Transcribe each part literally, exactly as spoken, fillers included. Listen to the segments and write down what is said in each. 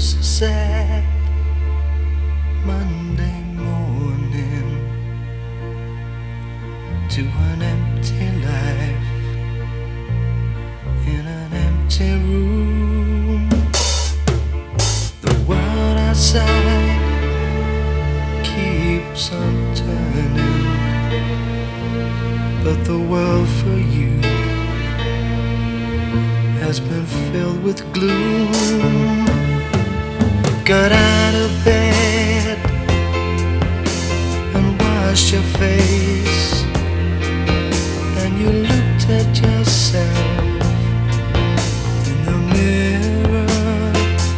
was a sad Monday morning to an empty life in an empty room. The world outside keeps on turning, but the world for you has been filled with gloom. Got out of bed and washed your face, and you looked at yourself in the mirror.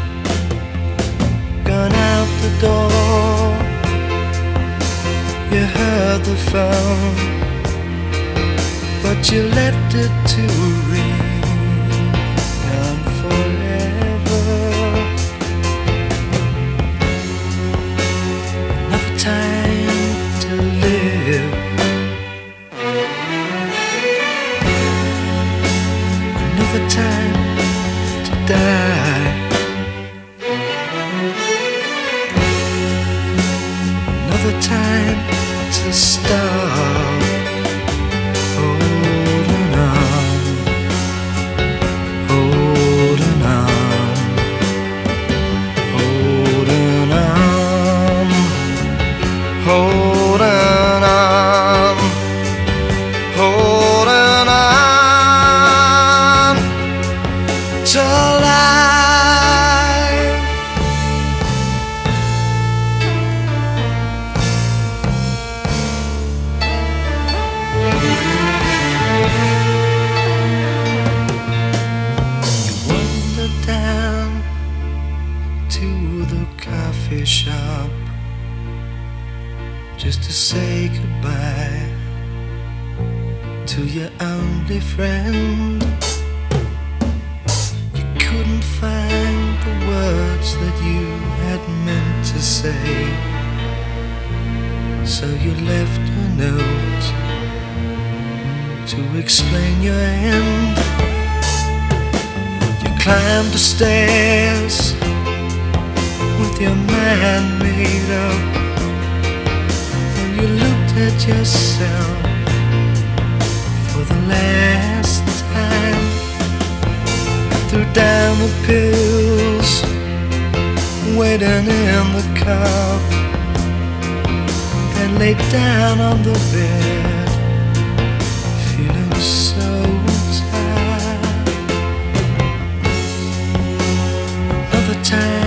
Gone out the door, you heard the phone, but you left it to ring on forever. Another time to live, another time to die, another time to stop holding on, holding on, holding on, holding on, holding on to life. You wander down to the coffee shop just to say goodbye to your only friend. You couldn't find the words that you had meant to say, so you left a note to explain your end. You climbed the stairs with your mind made up, and you looked at yourself for the last time. Threw down the pills waiting in the car, and lay down on the bed feeling so tired. Another time